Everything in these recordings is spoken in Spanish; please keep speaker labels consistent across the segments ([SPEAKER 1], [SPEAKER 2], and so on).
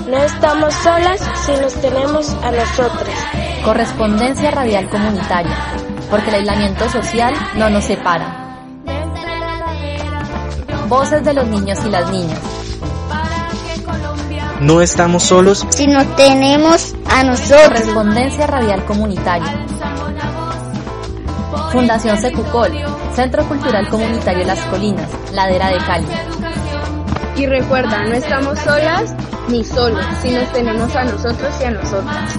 [SPEAKER 1] No estamos solas si nos tenemos a nosotras.
[SPEAKER 2] Correspondencia radial comunitaria, porque el aislamiento social no nos separa. Voces de los niños y las niñas.
[SPEAKER 3] No estamos solos
[SPEAKER 4] si nos tenemos a nosotros.
[SPEAKER 2] Correspondencia radial comunitaria. Fundación Secucol, Centro Cultural Comunitario Las Colinas, Ladera de Cali.
[SPEAKER 5] Y recuerda, no estamos solas ni solos, si nos tenemos a nosotros y a nosotras.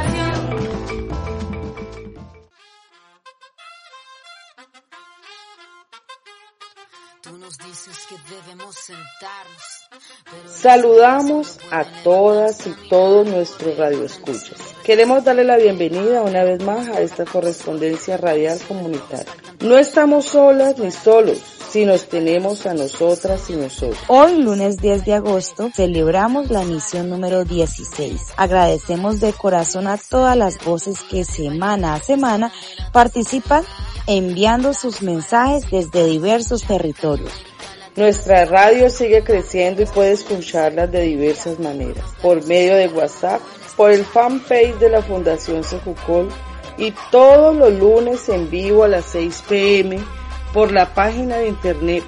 [SPEAKER 6] Saludamos a todas y todos nuestros radioescuchas. Queremos darle la bienvenida una vez más a esta correspondencia radial comunitaria. No estamos solas ni solos, si nos tenemos a nosotras y nosotros.
[SPEAKER 7] Hoy, lunes 10 de agosto, celebramos la emisión número 16. Agradecemos de corazón a todas las voces que semana a semana participan enviando sus mensajes desde diversos territorios.
[SPEAKER 6] Nuestra radio sigue creciendo y puede escucharlas de diversas maneras, por medio de WhatsApp, por el fanpage de la Fundación Secucol y todos los lunes en vivo a las 6 p.m. por la página de internet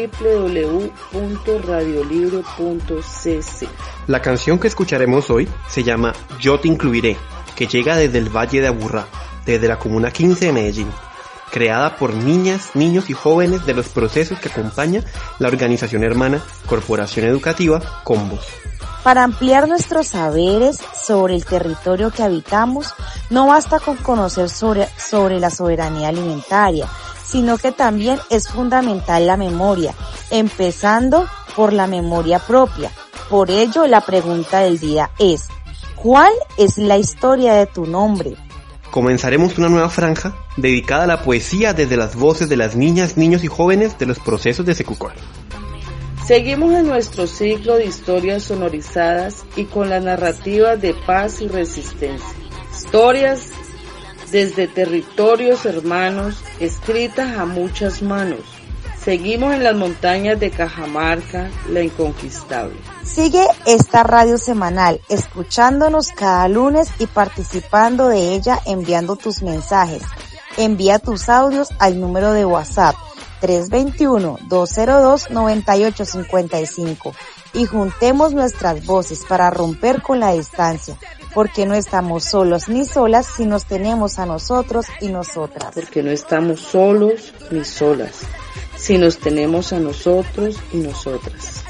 [SPEAKER 6] www.radiolibre.cc.
[SPEAKER 8] La canción que escucharemos hoy se llama Yo te incluiré, que llega desde el Valle de Aburrá, desde la Comuna 15 de Medellín, creada por niñas, niños y jóvenes de los procesos que acompaña la organización hermana Corporación Educativa Combos.
[SPEAKER 7] Para ampliar nuestros saberes sobre el territorio que habitamos, no basta con conocer sobre la soberanía alimentaria, sino que también es fundamental la memoria, empezando por la memoria propia. Por ello, la pregunta del día es, ¿cuál es la historia de tu nombre?
[SPEAKER 8] Comenzaremos una nueva franja dedicada a la poesía desde las voces de las niñas, niños y jóvenes de los procesos de Secucol.
[SPEAKER 6] Seguimos en nuestro ciclo de historias sonorizadas y con las narrativas de paz y resistencia. Historias desde territorios hermanos, escritas a muchas manos. Seguimos en las montañas de Cajamarca, la inconquistable.
[SPEAKER 7] Sigue esta radio semanal, escuchándonos cada lunes y participando de ella enviando tus mensajes. Envía tus audios al número de WhatsApp 321-202-9855 y juntemos nuestras voces para romper con la distancia, porque no estamos solos ni solas si nos tenemos a nosotros y nosotras.
[SPEAKER 6] Porque no estamos solos ni solas si nos tenemos a nosotros y nosotras.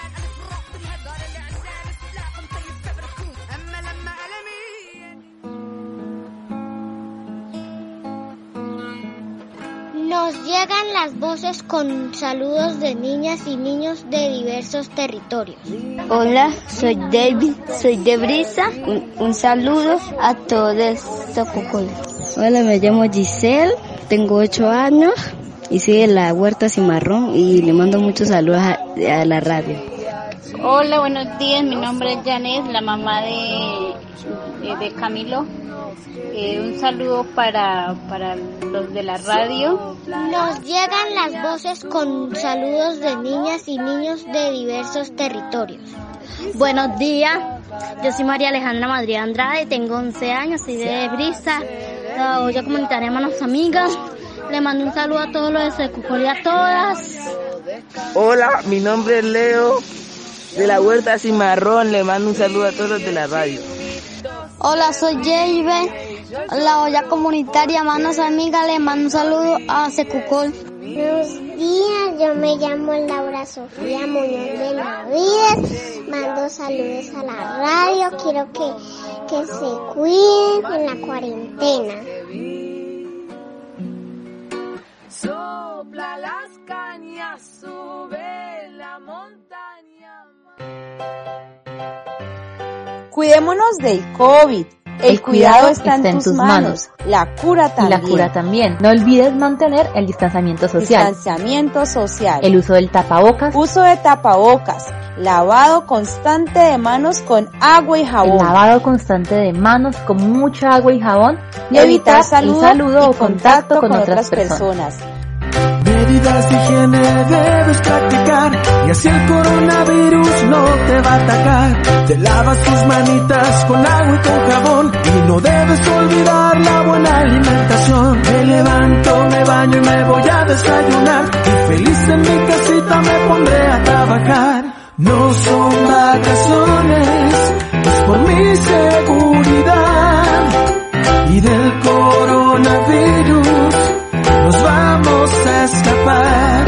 [SPEAKER 4] Nos llegan las voces con saludos de niñas y niños de diversos territorios.
[SPEAKER 9] Hola, soy David, soy de Brisa. Un saludo a todos Secucol.
[SPEAKER 10] Hola, me llamo Giselle, tengo 8 años y soy de la Huerta Cimarrón y le mando muchos saludos a la radio.
[SPEAKER 11] Hola, buenos días, mi nombre es Janet, la mamá de Camilo. Un saludo para los de la radio.
[SPEAKER 4] Nos llegan las voces con saludos de niñas y niños de diversos territorios.
[SPEAKER 12] Buenos días, yo soy María Alejandra Madrid Andrade, tengo 11 años, soy de Brisa, la olla comunitaria Manos Amigas. Le mando un saludo a todos los de Secucol y a todas.
[SPEAKER 13] Hola, mi nombre es Leo, de la Huerta Cimarrón, le mando un saludo a todos los de la radio.
[SPEAKER 14] Hola, soy Jaybe, la olla comunitaria Manos Amigas, le mando un saludo a Secucol.
[SPEAKER 15] Buenos días, yo me llamo Laura Sofía Muñoz de Navides, mando saludos a la radio, quiero que se cuiden en la cuarentena.
[SPEAKER 16] Sopla las cañas, sube la montaña.
[SPEAKER 7] Cuidémonos del COVID. El cuidado está en tus manos. La cura también.
[SPEAKER 2] Y la cura también. No olvides mantener el distanciamiento social. El uso del tapabocas.
[SPEAKER 7] Uso de tapabocas. Lavado constante de manos con agua y jabón.
[SPEAKER 2] El lavado constante de manos con mucha agua y jabón.
[SPEAKER 7] Y evitar saludo o contacto con otras personas.
[SPEAKER 16] Baby,
[SPEAKER 3] medidas de higiene debes practicar, y así el coronavirus no te va a atacar. Te lavas tus manitas con agua y con jabón, y no debes olvidar la buena alimentación. Me levanto, me baño y me voy a desayunar, y feliz en mi casita me pondré a trabajar. No son vacaciones, es por mi seguridad, y del coronavirus nos vamos a escapar.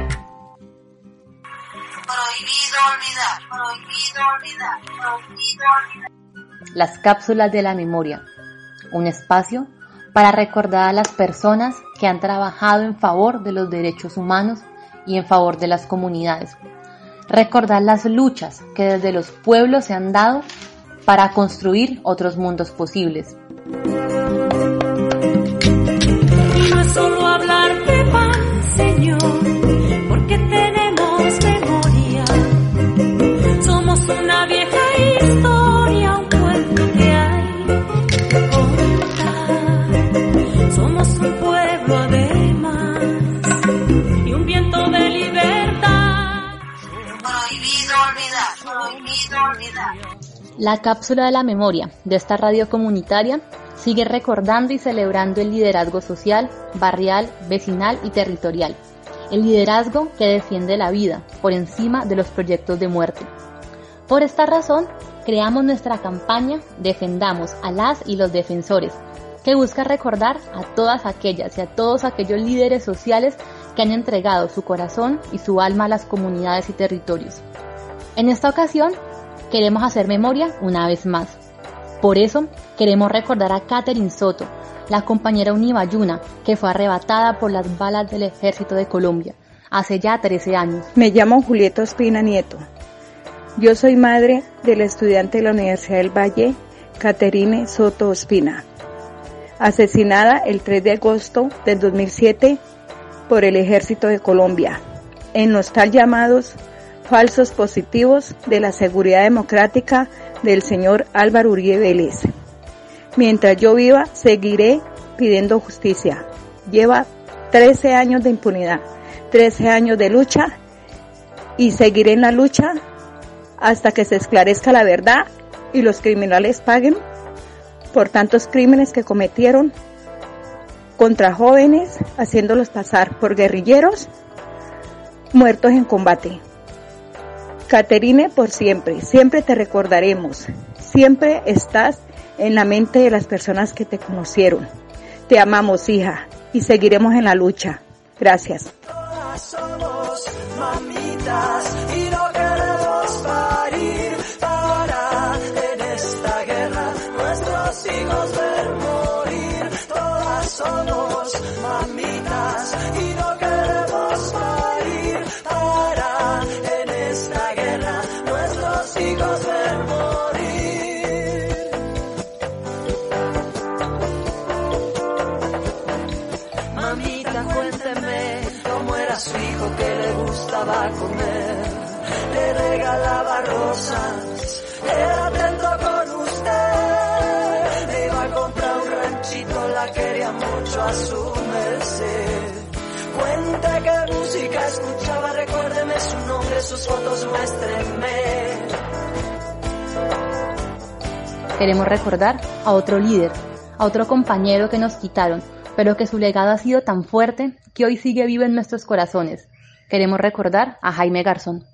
[SPEAKER 17] Prohibido olvidar, prohibido olvidar, prohibido olvidar.
[SPEAKER 2] Las cápsulas de la memoria, un espacio para recordar a las personas que han trabajado en favor de los derechos humanos y en favor de las comunidades. Recordar las luchas que desde los pueblos se han dado para construir otros mundos posibles.
[SPEAKER 18] No es solo hablar de paz, Señor, porque tenemos memoria. Somos una vieja historia, un cuento que hay que contar. Somos un pueblo además y un viento de libertad.
[SPEAKER 17] Prohibido olvidar, prohibido olvidar.
[SPEAKER 2] La cápsula de la memoria de esta radio comunitaria sigue recordando y celebrando el liderazgo social, barrial, vecinal y territorial. El liderazgo que defiende la vida por encima de los proyectos de muerte. Por esta razón, creamos nuestra campaña Defendamos a las y los defensores, que busca recordar a todas aquellas y a todos aquellos líderes sociales que han entregado su corazón y su alma a las comunidades y territorios. En esta ocasión, queremos hacer memoria una vez más. Por eso, queremos recordar a Catherine Soto, la compañera unibayuna que fue arrebatada por las balas del Ejército de Colombia hace ya 13 años.
[SPEAKER 19] Me llamo Julieta Ospina Nieto. Yo soy madre del estudiante de la Universidad del Valle, Catherine Soto Ospina, asesinada el 3 de agosto del 2007 por el Ejército de Colombia, en los tal llamados falsos positivos de la seguridad democrática del señor Álvaro Uribe Vélez. Mientras yo viva, seguiré pidiendo justicia. Lleva 13 años de impunidad, 13 años de lucha, y seguiré en la lucha hasta que se esclarezca la verdad y los criminales paguen por tantos crímenes que cometieron contra jóvenes, haciéndolos pasar por guerrilleros muertos en combate. Catherine, por siempre, siempre te recordaremos, siempre estás en la mente de las personas que te conocieron. Te amamos, hija, y seguiremos en la lucha. Gracias.
[SPEAKER 3] Todas somos mamitas y no queremos parir para en esta guerra nuestros hijos ver morir. Todas somos mamitas y no queremos parir para en esta guerra nuestros hijos ver morir. Mamita, cuénteme cómo era su hijo que le gustaba comer, le regalaba rosas, era atento con usted, le iba a comprar un ranchito, la quería mucho a su merced. Cuente qué música escuchaba, recuérdeme su nombre, sus fotos, muéstrenme.
[SPEAKER 2] Queremos recordar a otro líder, a otro compañero que nos quitaron, pero que su legado ha sido tan fuerte que hoy sigue vivo en nuestros corazones. Queremos recordar a Jaime Garzón.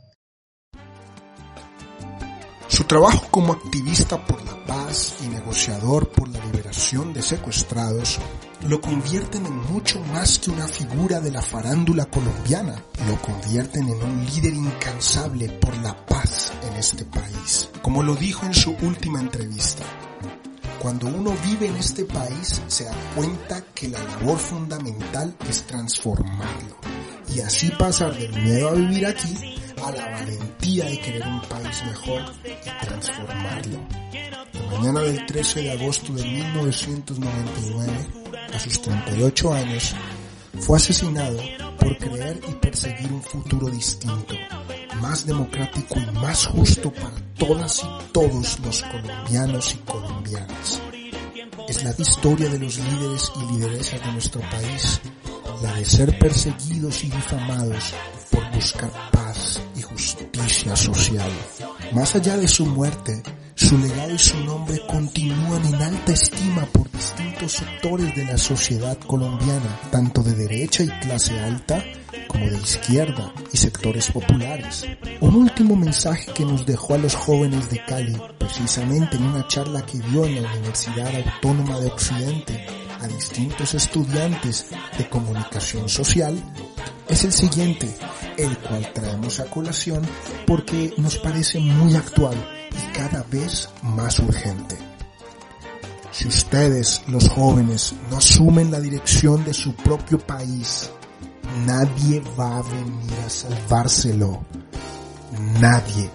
[SPEAKER 20] Su trabajo como activista por la paz y negociador por la liberación de secuestrados lo convierten en mucho más que una figura de la farándula colombiana, lo convierten en un líder incansable por la paz en este país. Como lo dijo en su última entrevista, cuando uno vive en este país se da cuenta que la labor fundamental es transformarlo y así pasar del miedo a vivir aquí a la valentía de querer un país mejor y transformarlo. La mañana del 13 de agosto de 1999, a sus 38 años, fue asesinado por creer y perseguir un futuro distinto, más democrático y más justo para todas y todos los colombianos y colombianas. Es la historia de los líderes y lideresas de nuestro país la de ser perseguidos y difamados por buscar paz y justicia social. Más allá de su muerte, su legado y su nombre continúan en alta estima por distintos sectores de la sociedad colombiana, tanto de derecha y clase alta, como de izquierda y sectores populares. Un último mensaje que nos dejó a los jóvenes de Cali, precisamente en una charla que dio en la Universidad Autónoma de Occidente a distintos estudiantes de comunicación social, es el siguiente, el cual traemos a colación porque nos parece muy actual y cada vez más urgente. Si ustedes, los jóvenes, no asumen la dirección de su propio país, nadie va a venir a salvárselo. Nadie.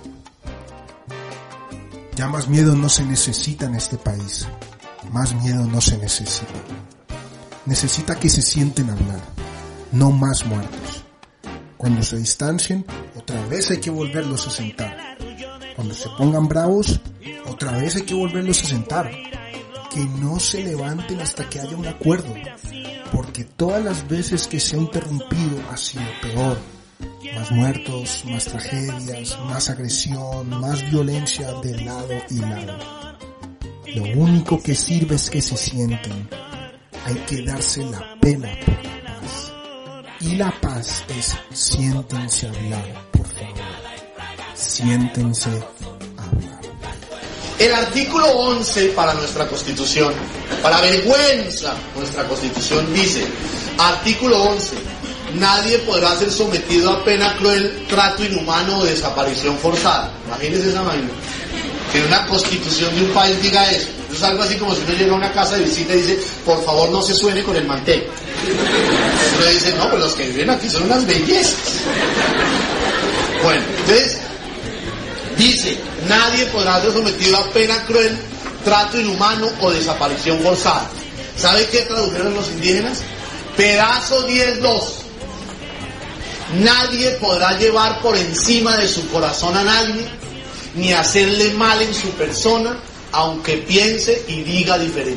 [SPEAKER 20] Ya más miedo no se necesita en este país. Más miedo no se necesita. Necesita que se sienten a hablar. No más muertos. Cuando se distancien, otra vez hay que volverlos a sentar. Cuando se pongan bravos, otra vez hay que volverlos a sentar. Que no se levanten hasta que haya un acuerdo. Porque todas las veces que se ha interrumpido ha sido peor. Más muertos, más tragedias, más agresión, más violencia de lado y lado. Lo único que sirve es que se sienten. Hay que darse la pela por la paz. Y la paz es siéntense a hablar, por favor. Siéntense a hablar.
[SPEAKER 21] El artículo 11 para nuestra Constitución, para vergüenza, nuestra Constitución dice, artículo 11, nadie podrá ser sometido a pena cruel, trato inhumano o desaparición forzada. Imagínense esa vaina. Que una Constitución de un país diga eso. Es algo así como si uno llega a una casa de visita y dice, por favor no se suene con el mantel. Uno dice, no, pues los que viven aquí son unas bellezas. Bueno, entonces, dice, nadie podrá ser sometido a pena cruel, trato inhumano o desaparición forzada. ¿Sabe qué tradujeron los indígenas? Pedazo 10.2. Nadie podrá llevar por encima de su corazón a nadie, ni hacerle mal en su persona, aunque piense y diga diferente.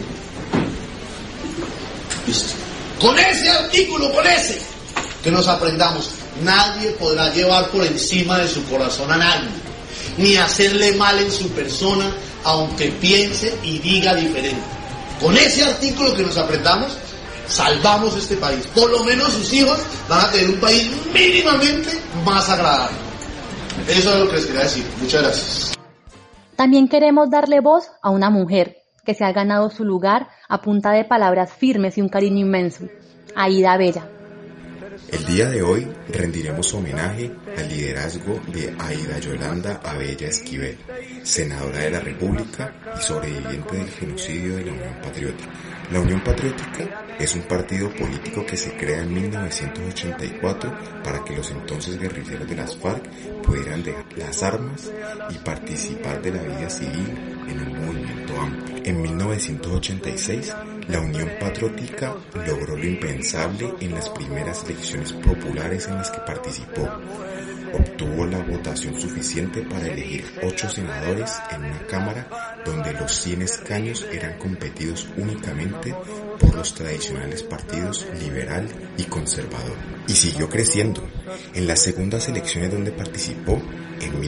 [SPEAKER 21] Listo. Con ese artículo, con ese, que nos aprendamos, nadie podrá llevar por encima de su corazón a nadie, ni hacerle mal en su persona, aunque piense y diga diferente. Con ese artículo que nos aprendamos, salvamos este país. Por lo menos sus hijos van a tener un país mínimamente más agradable. Eso es lo que les quería decir. Muchas gracias.
[SPEAKER 2] También queremos darle voz a una mujer que se ha ganado su lugar a punta de palabras firmes y un cariño inmenso, Aida Abella.
[SPEAKER 22] El día de hoy rendiremos homenaje al liderazgo de Aida Yolanda Abella Esquivel, senadora de la República y sobreviviente del genocidio de la Unión Patriótica. La Unión Patriótica es un partido político que se crea en 1984 para que los entonces guerrilleros de las FARC pudieran dejar las armas y participar de la vida civil en un movimiento amplio. En 1986, la Unión Patriótica logró lo impensable en las primeras elecciones populares en las que participó. Obtuvo la votación suficiente para elegir 8 senadores en una cámara donde los 100 escaños eran competidos únicamente por los tradicionales partidos liberal y conservador. Y siguió creciendo. En las segundas elecciones donde participó, en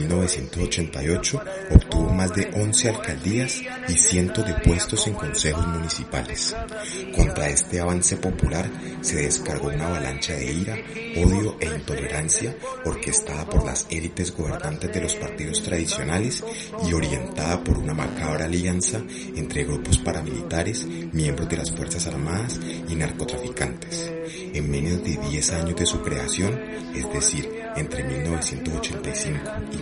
[SPEAKER 22] 1988, obtuvo más de 11 alcaldías y cientos de puestos en consejos municipales. Contra este avance popular se descargó una avalancha de ira, odio e intolerancia orquestada por las élites gobernantes de los partidos tradicionales y orientada por una macabra alianza entre grupos paramilitares, miembros de las Fuerzas Armadas y narcotraficantes. En menos de 10 años de su creación, es decir, entre 1985 y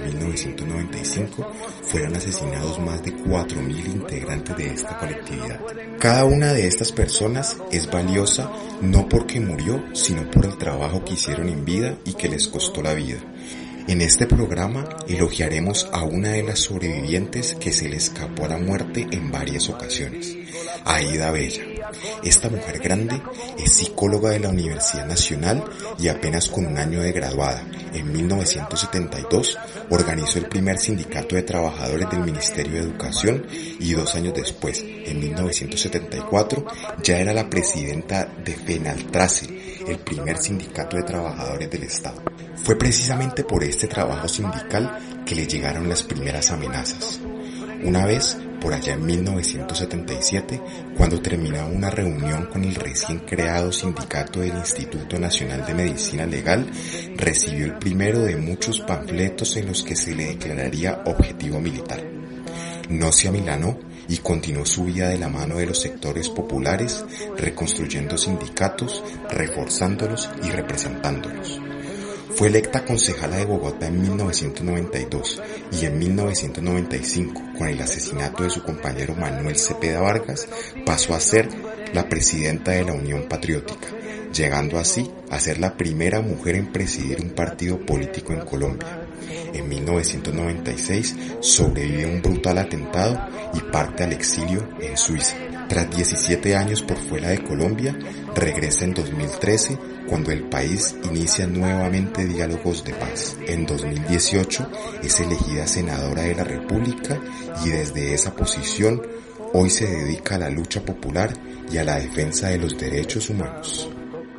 [SPEAKER 22] 1995, fueron asesinados más de 4.000 integrantes de esta colectividad. Cada una de estas personas es valiosa no porque murió, sino por el trabajo que hicieron en vida y que les costó la vida. En este programa elogiaremos a una de las sobrevivientes que se le escapó a la muerte en varias ocasiones, Aida Abella. Esta mujer grande es psicóloga de la Universidad Nacional y apenas con un año de graduada, en 1972, organizó el primer sindicato de trabajadores del Ministerio de Educación y 2 años después, en 1974, ya era la presidenta de FENALTRACE, el primer sindicato de trabajadores del Estado. Fue precisamente por este trabajo sindical que le llegaron las primeras amenazas. Una vez, por allá en 1977, cuando terminaba una reunión con el recién creado sindicato del Instituto Nacional de Medicina Legal, recibió el primero de muchos panfletos en los que se le declararía objetivo militar. No se amilanó y continuó su vida de la mano de los sectores populares, reconstruyendo sindicatos, reforzándolos y representándolos. Fue electa concejala de Bogotá en 1992 y en 1995, con el asesinato de su compañero Manuel Cepeda Vargas, pasó a ser la presidenta de la Unión Patriótica, llegando así a ser la primera mujer en presidir un partido político en Colombia. En 1996 sobrevive un brutal atentado y parte al exilio en Suiza. Tras 17 años por fuera de Colombia, regresa en 2013 cuando el país inicia nuevamente diálogos de paz. En 2018 es elegida senadora de la República y desde esa posición hoy se dedica a la lucha popular y a la defensa de los derechos humanos.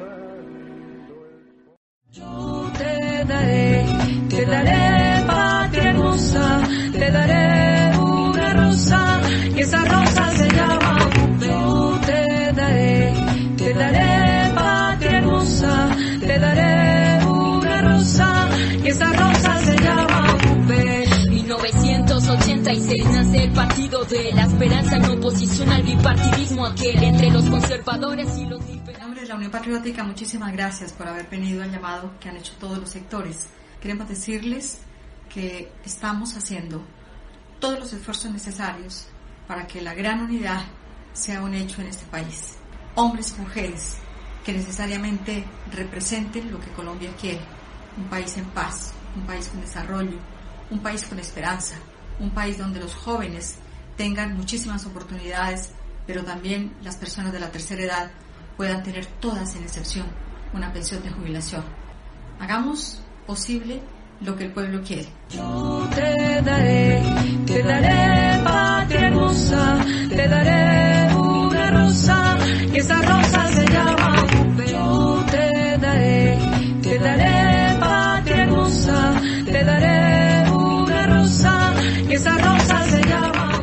[SPEAKER 18] Yo te daré patria hermosa, te daré una rosa y esa rosa se llama yo te daré patria hermosa, te daré una rosa y esa rosa se llama
[SPEAKER 1] 1986 nace el Partido de la Esperanza en oposición al bipartidismo aquel entre los conservadores y los liberales.
[SPEAKER 5] En nombre de la Unión Patriótica, muchísimas gracias por haber venido al llamado que han hecho todos los sectores. Queremos decirles que estamos haciendo todos los esfuerzos necesarios para que la gran unidad sea un hecho en este país. Hombres y mujeres que necesariamente representen lo que Colombia quiere, un país en paz, un país con desarrollo, un país con esperanza, un país donde los jóvenes tengan muchísimas oportunidades, pero también las personas de la tercera edad puedan tener todas sin excepción una pensión de jubilación. Hagamos posible lo que el pueblo quiere.
[SPEAKER 18] Yo te daré patria hermosa, te daré una rosa y esa rosa se llama yo te daré patria hermosa, te daré una rosa y esa rosa se llama.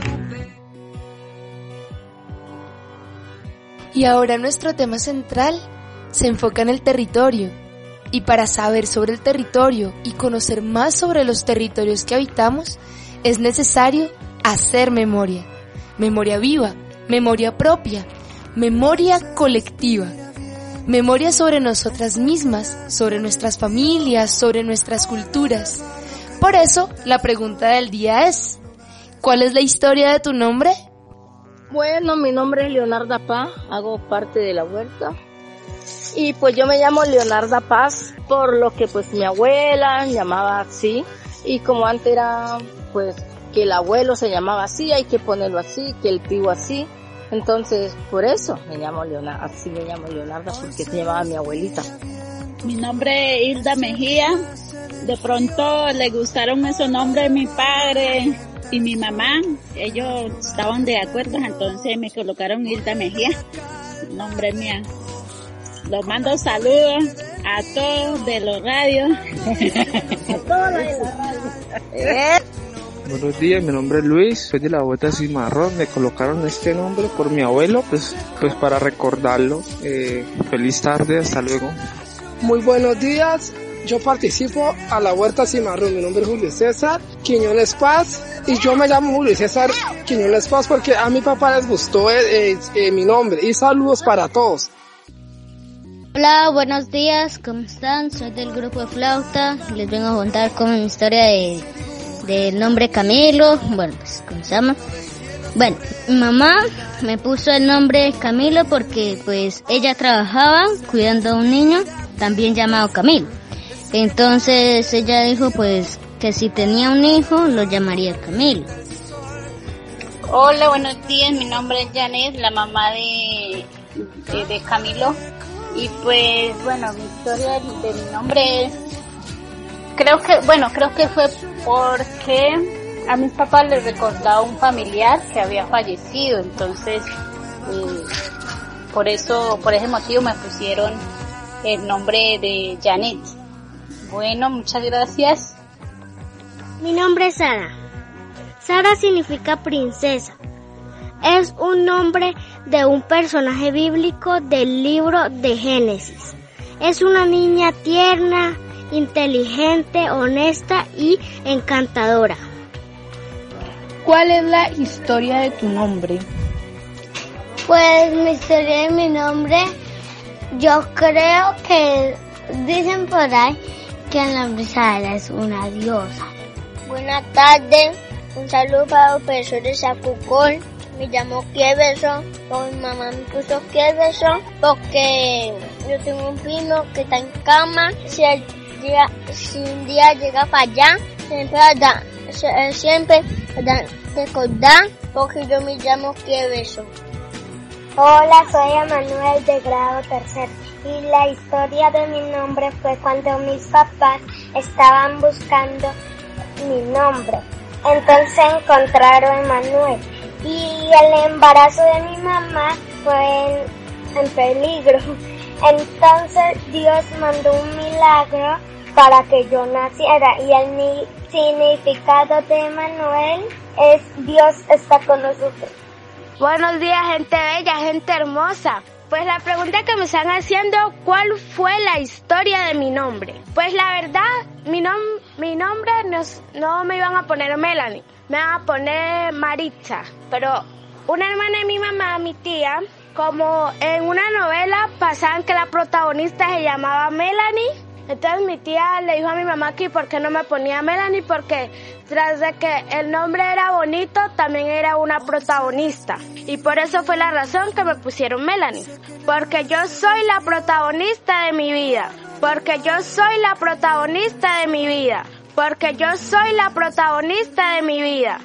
[SPEAKER 23] Y ahora nuestro tema central se enfoca en el territorio. Y para saber sobre el territorio y conocer más sobre los territorios que habitamos, es necesario hacer memoria. Memoria viva, memoria propia, memoria colectiva. Memoria sobre nosotras mismas, sobre nuestras familias, sobre nuestras culturas. Por eso, la pregunta del día es, ¿cuál es la historia de tu nombre?
[SPEAKER 24] Bueno, mi nombre es Leonarda Paz, hago parte de la huerta. Y pues yo me llamo Leonarda Paz, por lo que pues mi abuela llamaba así. Y como antes era pues que el abuelo se llamaba así, hay que ponerlo así, que el tío así. Entonces por eso me llamo Leonarda, así me llamo Leonarda, porque se llamaba mi abuelita.
[SPEAKER 11] Mi nombre es Hilda Mejía. De pronto le gustaron esos nombres mi padre y mi mamá. Ellos estaban de acuerdo, entonces me colocaron Hilda Mejía, nombre mía. Los mando saludos a todos de los radios. A todos de la radio.
[SPEAKER 25] Buenos días, mi nombre es Luis, soy de la Huerta Cimarrón. Me colocaron este nombre por mi abuelo, pues para recordarlo. Feliz tarde, hasta luego.
[SPEAKER 26] Muy buenos días, yo participo a la Huerta Cimarrón. Mi nombre es Julio César Quiñones Paz y yo me llamo Julio César Quiñones Paz porque a mi papá les gustó mi nombre. Y saludos para todos.
[SPEAKER 4] Hola, buenos días, ¿cómo están? Soy del grupo de flauta, les vengo a contar con mi historia del nombre Camilo, bueno, pues, ¿cómo se llama? Bueno, mi mamá me puso el nombre Camilo porque, pues, ella trabajaba cuidando a un niño, también llamado Camilo. Entonces, ella dijo, pues, que si tenía un hijo, lo llamaría Camilo.
[SPEAKER 11] Hola, buenos días, mi nombre es Janet, la mamá de Camilo. Y pues, bueno, mi historia de mi nombre, creo que fue porque a mis papás les recordaba un familiar que había fallecido, entonces, por ese motivo me pusieron
[SPEAKER 6] el nombre de Janet. Bueno, muchas gracias.
[SPEAKER 15] Mi nombre es Sara. Sara significa princesa. Es un nombre de un personaje bíblico del libro de Génesis. Es una niña tierna, inteligente, honesta y encantadora.
[SPEAKER 19] ¿Cuál es la historia de tu nombre?
[SPEAKER 15] Pues mi historia de mi nombre, yo creo que dicen por ahí que el nombre Sara es una diosa. Buenas tardes, un saludo para los profesores Sacucol. Me llamo Kieverson, mi mamá me puso Kieverson porque yo tengo un primo que está en cama. Si un día llega para allá, siempre recordar porque yo me llamo Kieverson.
[SPEAKER 8] Hola, soy Emanuel de grado tercero y la historia de mi nombre fue cuando mis papás estaban buscando mi nombre. Entonces encontraron a Emanuel y el embarazo de mi mamá fue en peligro. Entonces Dios mandó un milagro para que yo naciera y el significado de Emanuel es Dios está con nosotros.
[SPEAKER 15] Buenos días, gente bella, gente hermosa. Pues la pregunta que me están haciendo, ¿cuál fue la historia de mi nombre? Pues la verdad, mi nombre no me iban a poner Melanie, me iban a poner Maritza. Pero una hermana de mi mamá, mi tía, como en una novela pasaban que la protagonista se llamaba Melanie, entonces mi tía le dijo a mi mamá que por qué no me ponía Melanie, porque tras de que el nombre era bonito, también era una protagonista. Y por eso fue la razón que me pusieron Melanie. Porque yo soy la protagonista de mi vida. Porque yo soy la protagonista de mi vida. Porque yo soy la protagonista de mi vida.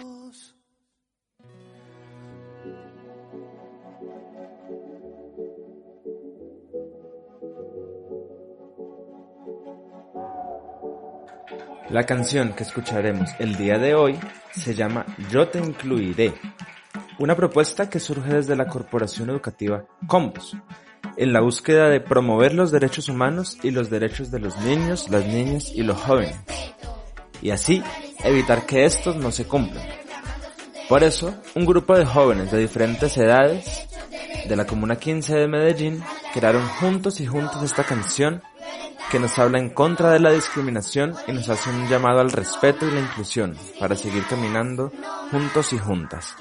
[SPEAKER 9] La canción que escucharemos el día de hoy se llama Yo te incluiré, una propuesta que surge desde la corporación educativa Combos, en la búsqueda de promover los derechos humanos y los derechos de los niños, las niñas y los jóvenes, y así evitar que estos no se cumplan. Por eso, un grupo de jóvenes de diferentes edades de la Comuna 15 de Medellín crearon juntos esta canción que nos habla en contra de la discriminación y nos hace un llamado al respeto y la inclusión para seguir caminando juntos y juntas.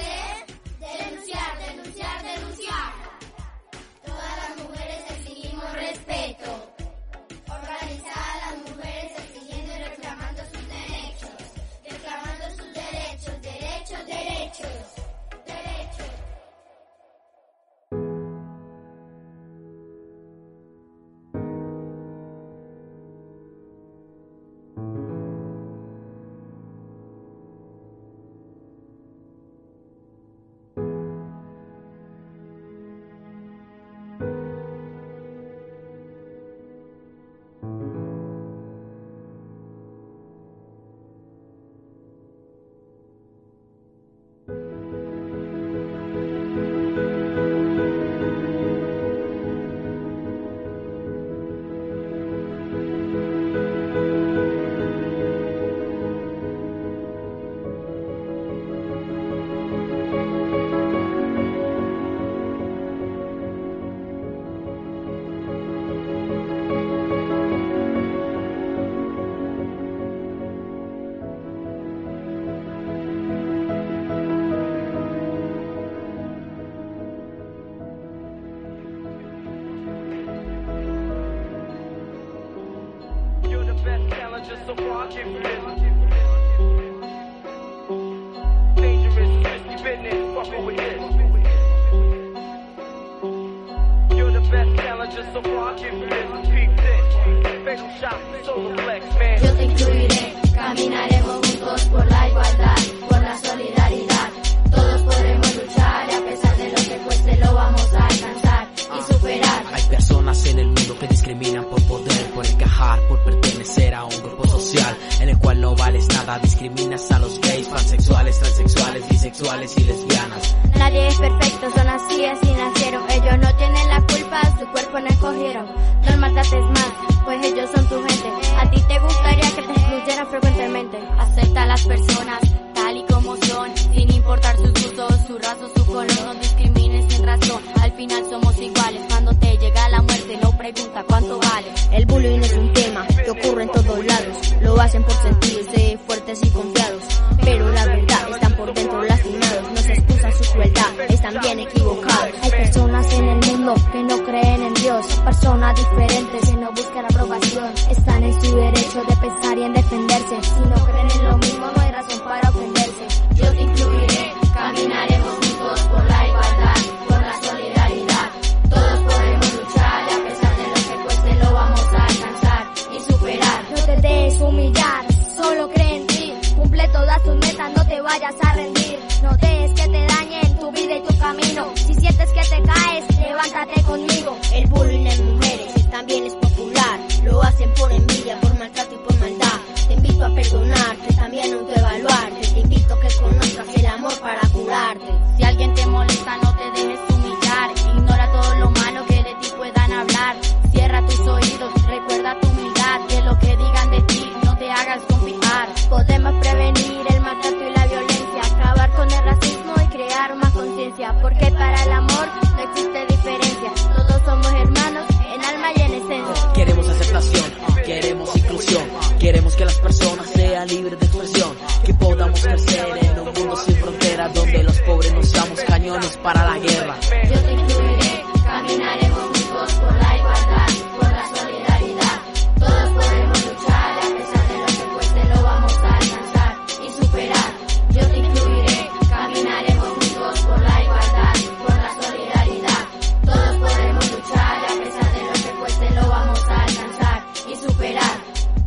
[SPEAKER 1] Denunciar. Todas las mujeres exigimos respeto. Organizar a las mujeres exigiendo y reclamando sus derechos. Derechos.
[SPEAKER 3] challenges so far, I can't forget. Dangerous, risky business, fucking with this. You're the best challenger so far, I can't forget. Peep this, facial shot, solar flex, man.
[SPEAKER 1] Yo te incluiré, caminaremos juntos por la igualdad, por la solidaridad. Todos podremos luchar y a pesar de lo que cueste lo vamos a alcanzar y superar.
[SPEAKER 10] Hay personas en el mundo que discriminan por poder, por encajar, por pertenecer a un grupo social en el cual no vales nada. Discriminas a los gays, pansexuales, transexuales homosexuales, bisexuales y lesbianas.
[SPEAKER 1] Nadie es perfecto, son así nacieron. Ellos no tienen la culpa, su cuerpo no escogieron. No los maltrates más, pues ellos son tu gente. A ti te gustaría que te excluyeran frecuentemente. Acepta a las personas tal y como son, sin importar sus gustos, su raza o su color. No discrimines sin razón, al final somos iguales. Cuando te llega la muerte no pregunta cuánto vale.
[SPEAKER 4] El bullying es un tema que ocurre en todos lados. Lo hacen por sentirse fuertes y confiados, pero la verdad están por dentro lastimados. No se excusan su crueldad, están bien equivocados.
[SPEAKER 1] Hay personas en el mundo que no creen en Dios, personas diferentes que no buscan aprobación. Están en su derecho de pensar y en defenderse. Si no creen en lo mismo no hay razón para ofenderse. Yo te incluiré, caminaremos juntos por la igualdad, por la solidaridad. Todos podemos luchar y a pesar de lo que cueste lo vamos a alcanzar y superar.
[SPEAKER 8] No te dejes humillar, solo cree en ti. Cumple todas tus metas, no te vayas a rendir. No dejes que te dañen tu vida y tu camino. Si sientes que te caes, levántate conmigo.
[SPEAKER 4] El bullying en mujeres también es popular. Lo hacen por envidia, por maltrato y por maldad. Te invito a perdonarte, también autoevaluarte. Te invito a que conozcas el amor para curarte.
[SPEAKER 1] Si alguien te molesta no te dejes humillar. Ignora todo lo malo que de ti puedan hablar. Cierra tus oídos, recuerda tu humildad. Que lo que digan de ti no te hagas confiar.
[SPEAKER 8] Podemos prevenir el maltrato y la violencia, acabar con el racismo y crear más conciencia. Porque para el amor no existe diferencia. Todos somos hermanos en alma y en esencia.
[SPEAKER 10] Queremos aceptación, queremos inclusión, queremos que las personas sean libres de expresión, que podamos crecer en un mundo sin fronteras donde los pobres no seamos cañones para la guerra.
[SPEAKER 1] Yo te incluiré, caminaremos juntos por la igualdad, por la solidaridad. Todos podemos luchar y a pesar de lo que cueste lo vamos a alcanzar y superar. Yo te incluiré, caminaremos juntos por la igualdad, por la solidaridad. Todos podemos luchar y a pesar de lo que cueste lo vamos a alcanzar y superar.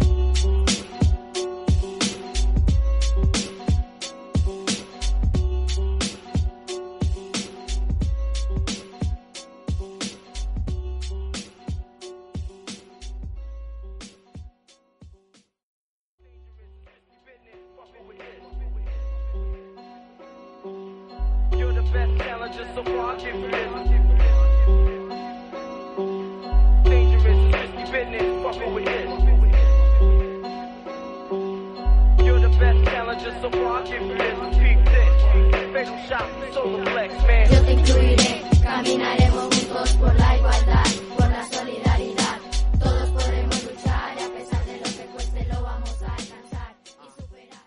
[SPEAKER 1] Yo te incluiré, caminaremos juntos por la igualdad, por la solidaridad. Todos podremos luchar y a pesar de lo que cueste lo vamos a alcanzar y superar.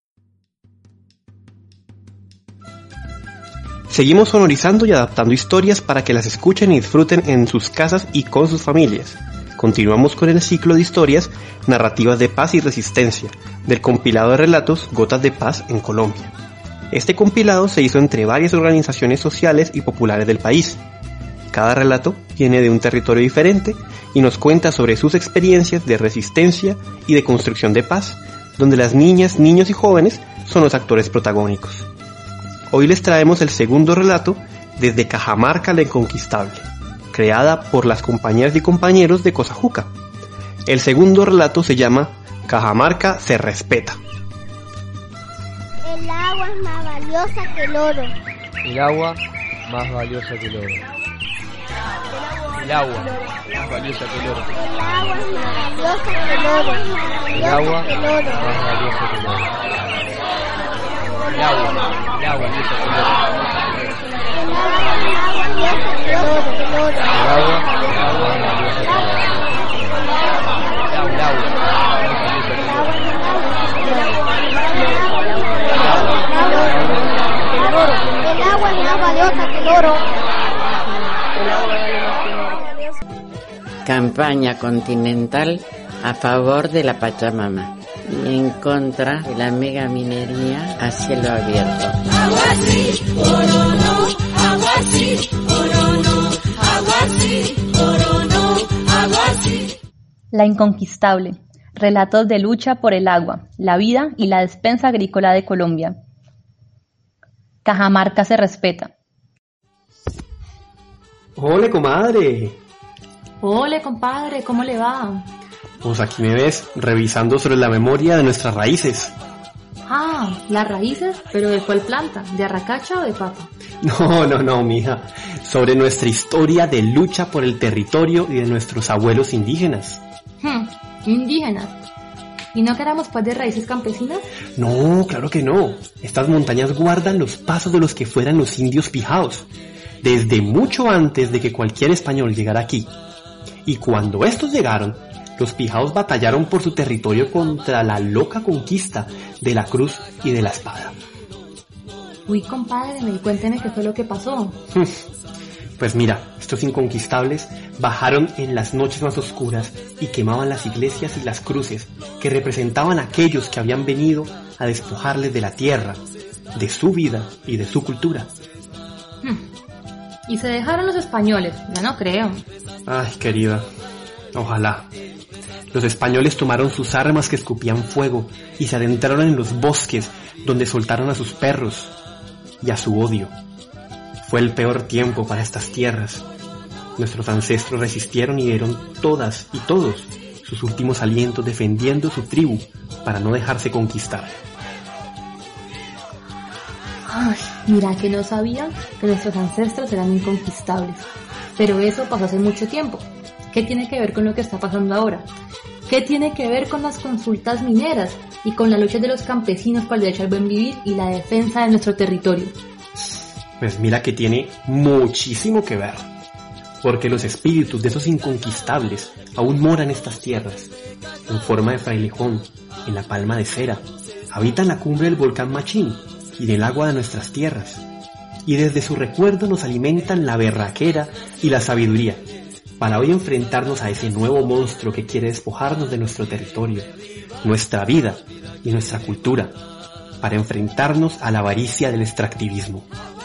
[SPEAKER 7] Seguimos sonorizando y adaptando historias para que las escuchen y disfruten en sus casas y con sus familias. Continuamos con el ciclo de historias narrativas de paz y resistencia, del compilado de relatos Gotas de Paz en Colombia. Este compilado se hizo entre varias organizaciones sociales y populares del país. Cada relato viene de un territorio diferente y nos cuenta sobre sus experiencias de resistencia y de construcción de paz, donde las niñas, niños y jóvenes son los actores protagónicos. Hoy les traemos el segundo relato desde Cajamarca la Inconquistable, creada por las compañeras y compañeros de Cosajuca. El segundo relato se llama Cajamarca se respeta.
[SPEAKER 8] El agua es más valiosa que el oro.
[SPEAKER 12] El agua más valiosa que el oro. El agua más valiosa que el oro.
[SPEAKER 8] El agua es más valiosa que el oro.
[SPEAKER 12] El agua más valiosa que el oro. El agua valiosa que el oro. El agua valiosa que el oro.
[SPEAKER 8] El agua es más valiosa que el oro.
[SPEAKER 13] Campaña continental a favor de la Pachamama y en contra de la megaminería a cielo abierto.
[SPEAKER 18] Agua sí, oro no, agua sí, oro no, agua sí, oro no, agua sí.
[SPEAKER 2] La Inconquistable. Relatos de lucha por el agua, la vida y la despensa agrícola de Colombia. Cajamarca se respeta.
[SPEAKER 7] ¡Hola, comadre!
[SPEAKER 14] Hola, compadre, ¿cómo le va?
[SPEAKER 7] Pues aquí me ves, revisando sobre la memoria de nuestras raíces.
[SPEAKER 2] Ah, las raíces, pero ¿de cuál planta? ¿De arracacha o de papa?
[SPEAKER 7] No, mija. Sobre nuestra historia de lucha por el territorio y de nuestros abuelos indígenas.
[SPEAKER 2] Indígenas. ¿Y no que éramos pues de raíces campesinas?
[SPEAKER 7] No, claro que no. Estas montañas guardan los pasos de los que fueran los indios pijaos, desde mucho antes de que cualquier español llegara aquí. Y cuando estos llegaron, los pijaos batallaron por su territorio contra la loca conquista de la cruz y de la espada.
[SPEAKER 2] Uy, compadre, cuénteme qué fue lo que pasó.
[SPEAKER 7] Pues mira, estos inconquistables bajaron en las noches más oscuras y quemaban las iglesias y las cruces que representaban a aquellos que habían venido a despojarles de la tierra, de su vida y de su cultura.
[SPEAKER 2] ¿Y se dejaron los españoles? Ya no creo.
[SPEAKER 7] Ay, querida, ojalá. Los españoles tomaron sus armas que escupían fuego y se adentraron en los bosques donde soltaron a sus perros y a su odio. Fue el peor tiempo para estas tierras. Nuestros ancestros resistieron y dieron todas y todos sus últimos alientos defendiendo su tribu para no dejarse conquistar.
[SPEAKER 2] Ay, mira que no sabían que nuestros ancestros eran inconquistables. Pero eso pasó hace mucho tiempo. ¿Qué tiene que ver con lo que está pasando ahora? ¿Qué tiene que ver con las consultas mineras y con la lucha de los campesinos por el derecho al buen vivir y la defensa de nuestro territorio?
[SPEAKER 7] Pues mira que tiene muchísimo que ver, porque los espíritus de esos inconquistables aún moran en estas tierras, en forma de frailejón, en la palma de cera, habitan la cumbre del volcán Machín y del agua de nuestras tierras, y desde su recuerdo nos alimentan la berraquera y la sabiduría, para hoy enfrentarnos a ese nuevo monstruo que quiere despojarnos de nuestro territorio, nuestra vida y nuestra cultura, para enfrentarnos a la avaricia del extractivismo.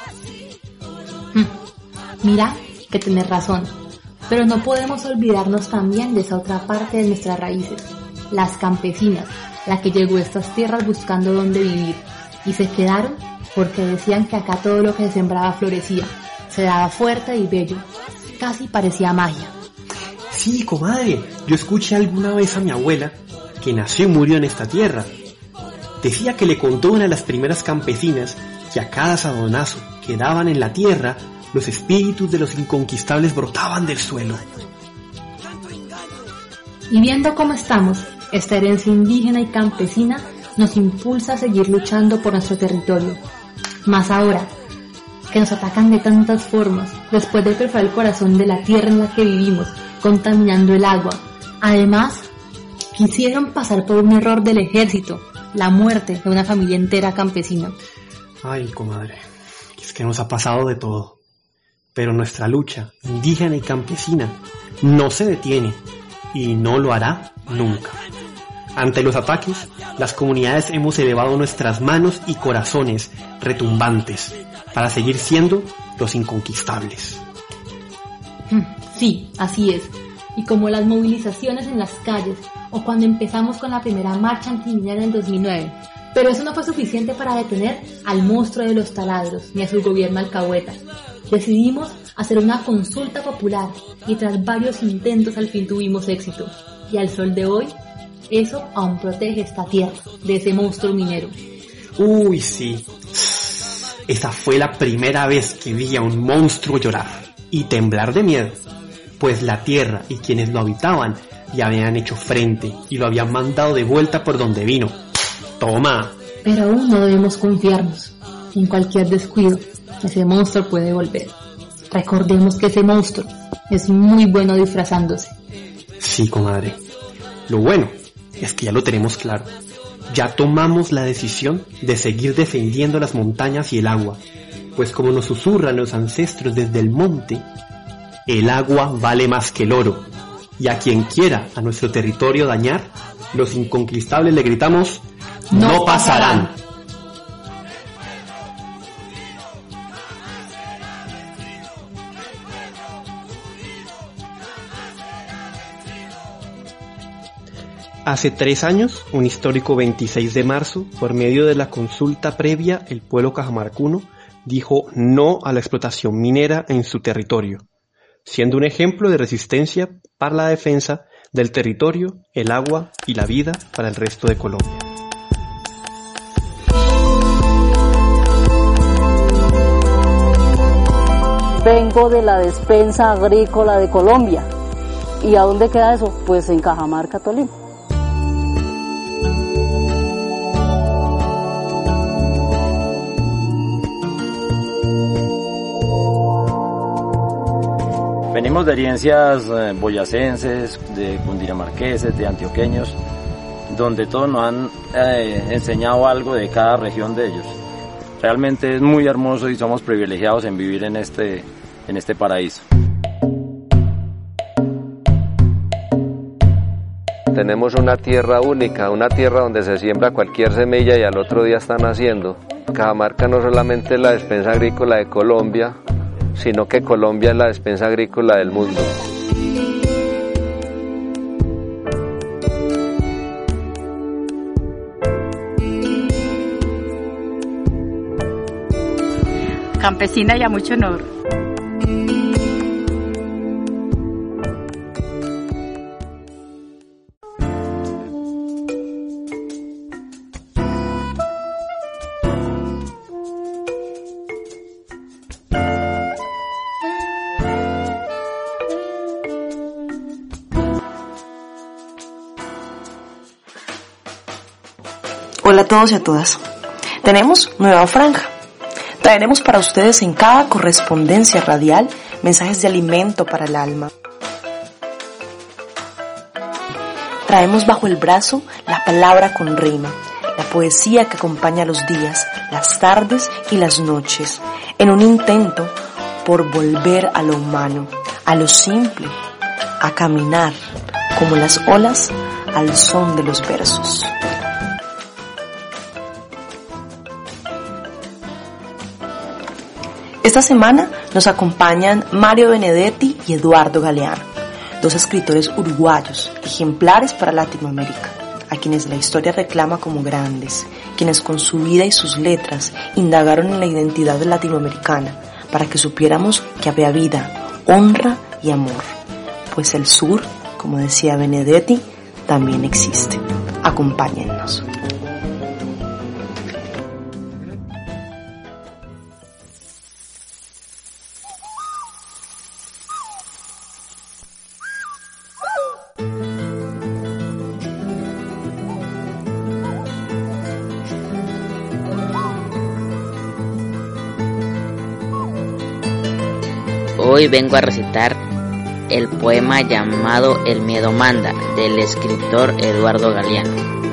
[SPEAKER 2] Mira que tenés razón, pero no podemos olvidarnos también de esa otra parte de nuestras raíces, las campesinas, la que llegó a estas tierras buscando dónde vivir, y se quedaron porque decían que acá todo lo que se sembraba florecía, se daba fuerte y bello, casi parecía magia.
[SPEAKER 7] Sí, comadre, yo escuché alguna vez a mi abuela, que nació y murió en esta tierra. Decía que le contó una de las primeras campesinas que a cada sadonazo que daban en la tierra, los espíritus de los inconquistables brotaban del suelo.
[SPEAKER 2] Y viendo cómo estamos, esta herencia indígena y campesina nos impulsa a seguir luchando por nuestro territorio. Más ahora, que nos atacan de tantas formas, después de perforar el corazón de la tierra en la que vivimos, contaminando el agua. Además, quisieron pasar por un error del ejército, la muerte de una familia entera campesina.
[SPEAKER 7] Ay, comadre, es que nos ha pasado de todo. Pero nuestra lucha indígena y campesina no se detiene y no lo hará nunca. Ante los ataques, las comunidades hemos elevado nuestras manos y corazones retumbantes para seguir siendo los inconquistables.
[SPEAKER 2] Sí, así es. Y como las movilizaciones en las calles o cuando empezamos con la primera marcha antiminera en 2009. Pero eso no fue suficiente para detener al monstruo de los taladros ni a su gobierno alcahueta. Decidimos hacer una consulta popular y tras varios intentos al fin tuvimos éxito. Y al sol de hoy, eso aún protege esta tierra de ese monstruo minero.
[SPEAKER 7] Uy, sí. Esa fue la primera vez que vi a un monstruo llorar y temblar de miedo, pues la tierra y quienes lo habitaban ya habían hecho frente y lo habían mandado de vuelta por donde vino. ¡Toma!
[SPEAKER 2] Pero aún no debemos confiarnos. En cualquier descuido, ese monstruo puede volver. Recordemos que ese monstruo es muy bueno disfrazándose.
[SPEAKER 7] Sí, comadre. Lo bueno es que ya lo tenemos claro. Ya tomamos la decisión de seguir defendiendo las montañas y el agua, pues como nos susurran los ancestros desde el monte, el agua vale más que el oro, y a quien quiera a nuestro territorio dañar, los inconquistables le gritamos, ¡no pasarán! Hace 3 años, un histórico 26 de marzo, por medio de la consulta previa, el pueblo cajamarcuno dijo no a la explotación minera en su territorio, siendo un ejemplo de resistencia para la defensa del territorio, el agua y la vida para el resto de Colombia.
[SPEAKER 5] Vengo de la despensa agrícola de Colombia. ¿Y a dónde queda eso? Pues en Cajamarca, Tolima.
[SPEAKER 16] Venimos de herencias boyacenses, de cundinamarqueses, de antioqueños, donde todos nos han enseñado algo de cada región de ellos. Realmente es muy hermoso y somos privilegiados en vivir en este paraíso.
[SPEAKER 17] Tenemos una tierra única, una tierra donde se siembra cualquier semilla y al otro día está naciendo. Cajamarca no solamente es la despensa agrícola de Colombia, sino que Colombia es la despensa agrícola del mundo.
[SPEAKER 20] Campesina y a mucho honor.
[SPEAKER 21] Hola a todos y a todas. Tenemos nueva franja. Traeremos para ustedes en cada correspondencia radial mensajes de alimento para el alma. Traemos bajo el brazo la palabra con rima, la poesía que acompaña los días, las tardes y las noches, en un intento por volver a lo humano, a lo simple, a caminar como las olas al son de los versos. Esta semana nos acompañan Mario Benedetti y Eduardo Galeano, dos escritores uruguayos, ejemplares para Latinoamérica, a quienes la historia reclama como grandes, quienes con su vida y sus letras indagaron en la identidad latinoamericana para que supiéramos que había vida, honra y amor, pues el sur, como decía Benedetti, también existe. Acompáñennos.
[SPEAKER 22] Hoy vengo a recitar el poema llamado El miedo manda, del escritor Eduardo Galeano.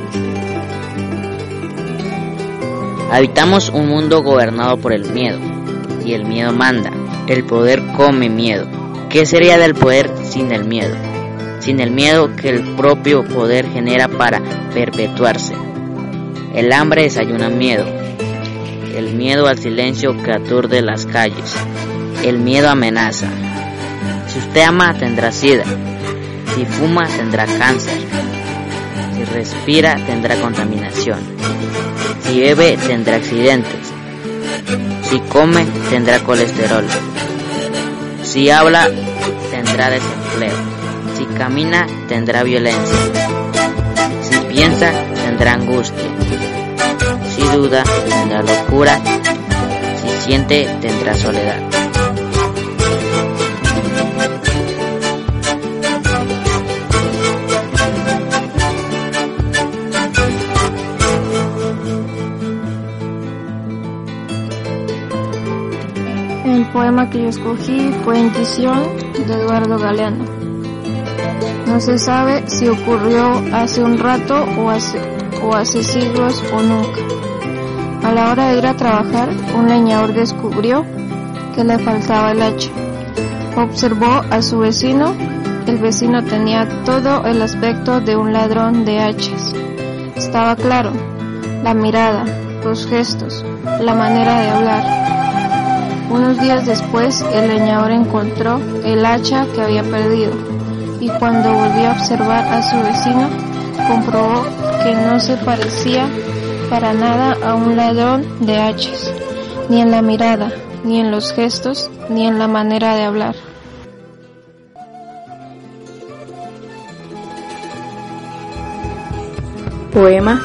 [SPEAKER 22] Habitamos un mundo gobernado por el miedo, y el miedo manda. El poder come miedo. ¿Qué sería del poder sin el miedo? Sin el miedo que el propio poder genera para perpetuarse. El hambre desayuna miedo. El miedo al silencio que aturde las calles. El miedo amenaza. Si usted ama, tendrá sida. Si fuma, tendrá cáncer. Si respira, tendrá contaminación. Si bebe, tendrá accidentes. Si come, tendrá colesterol. Si habla, tendrá desempleo. Si camina, tendrá violencia. Si piensa, tendrá angustia. Si duda, tendrá locura. Si siente, tendrá soledad.
[SPEAKER 27] El poema que yo escogí fue Intuición, de Eduardo Galeano. No se sabe si ocurrió hace un rato o hace siglos o nunca. A la hora de ir a trabajar, un leñador descubrió que le faltaba el hacha. Observó a su vecino. El vecino tenía todo el aspecto de un ladrón de hachas. Estaba claro, la mirada, los gestos, la manera de hablar. Unos días después, el leñador encontró el hacha que había perdido, y cuando volvió a observar a su vecino, comprobó que no se parecía para nada a un ladrón de hachas, ni en la mirada, ni en los gestos, ni en la manera de hablar.
[SPEAKER 28] Poema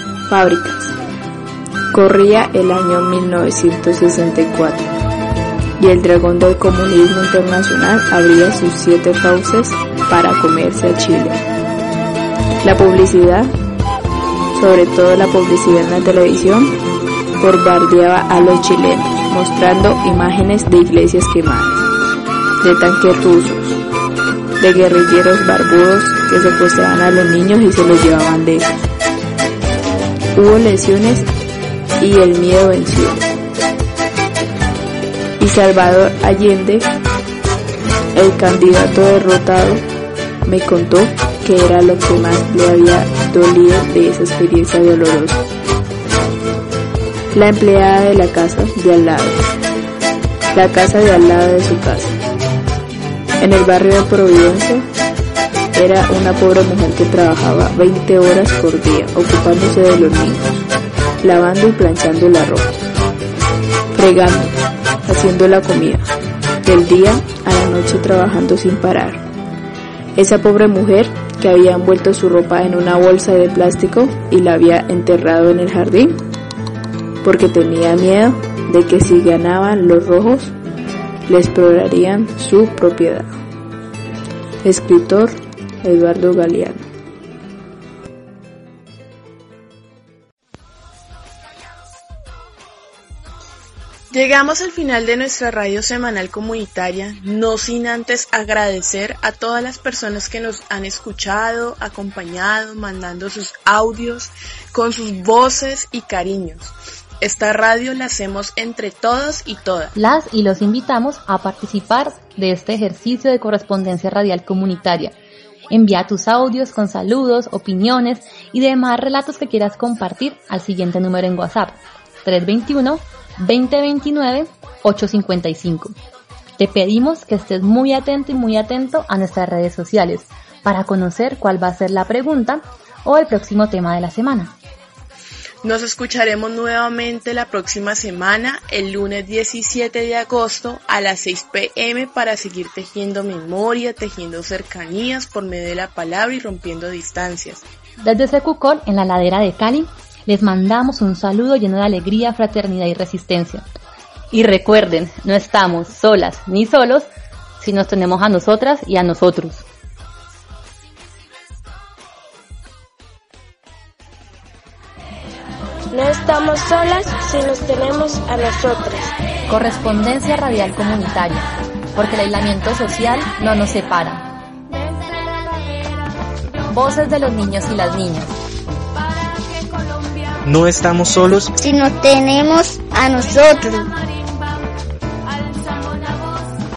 [SPEAKER 28] Fábricas. Corría el año 1964.
[SPEAKER 27] y el dragón del comunismo internacional abría sus 7 fauces para comerse a Chile. La publicidad, sobre todo la publicidad en la televisión, bombardeaba a los chilenos, mostrando imágenes de iglesias quemadas, de tanques rusos, de guerrilleros barbudos que secuestraban a los niños y se los llevaban lejos. Hubo lesiones y el miedo venció. Y Salvador Allende, el candidato derrotado, me contó que era lo que más le había dolido de esa experiencia dolorosa. La empleada de la casa de al lado, la casa de al lado de su casa. En el barrio de Providencia era una pobre mujer que trabajaba 20 horas por día ocupándose de los niños, lavando y planchando la ropa, fregando, haciendo la comida, del día a la noche trabajando sin parar. Esa pobre mujer que había envuelto su ropa en una bolsa de plástico y la había enterrado en el jardín porque tenía miedo de que si ganaban los rojos le expropiarían su propiedad. Escritor Eduardo Galeano.
[SPEAKER 6] Llegamos al final de nuestra radio semanal comunitaria, no sin antes agradecer a todas las personas que nos han escuchado, acompañado, mandando sus audios, con sus voces y cariños. Esta radio la hacemos entre todos y todas.
[SPEAKER 2] Las y los invitamos a participar de este ejercicio de correspondencia radial comunitaria. Envía tus audios con saludos, opiniones y demás relatos que quieras compartir al siguiente número en WhatsApp, 321-2029-855. Te pedimos que estés muy atento y muy atento a nuestras redes sociales para conocer cuál va a ser la pregunta o el próximo tema de la semana.
[SPEAKER 6] Nos escucharemos nuevamente la próxima semana, el lunes 17 de agosto a las 6 p.m. para seguir tejiendo memoria, tejiendo cercanías por medio de la palabra y rompiendo distancias.
[SPEAKER 2] Desde Secucol, en la ladera de Cali, les mandamos un saludo lleno de alegría, fraternidad y resistencia. Y recuerden, no estamos solas ni solos si nos tenemos a nosotras y a nosotros.
[SPEAKER 8] No estamos solas si nos tenemos a nosotras.
[SPEAKER 2] Correspondencia radial comunitaria, porque el aislamiento social no nos separa. Voces de los niños y las niñas.
[SPEAKER 11] No estamos solos
[SPEAKER 4] si nos tenemos a nosotros.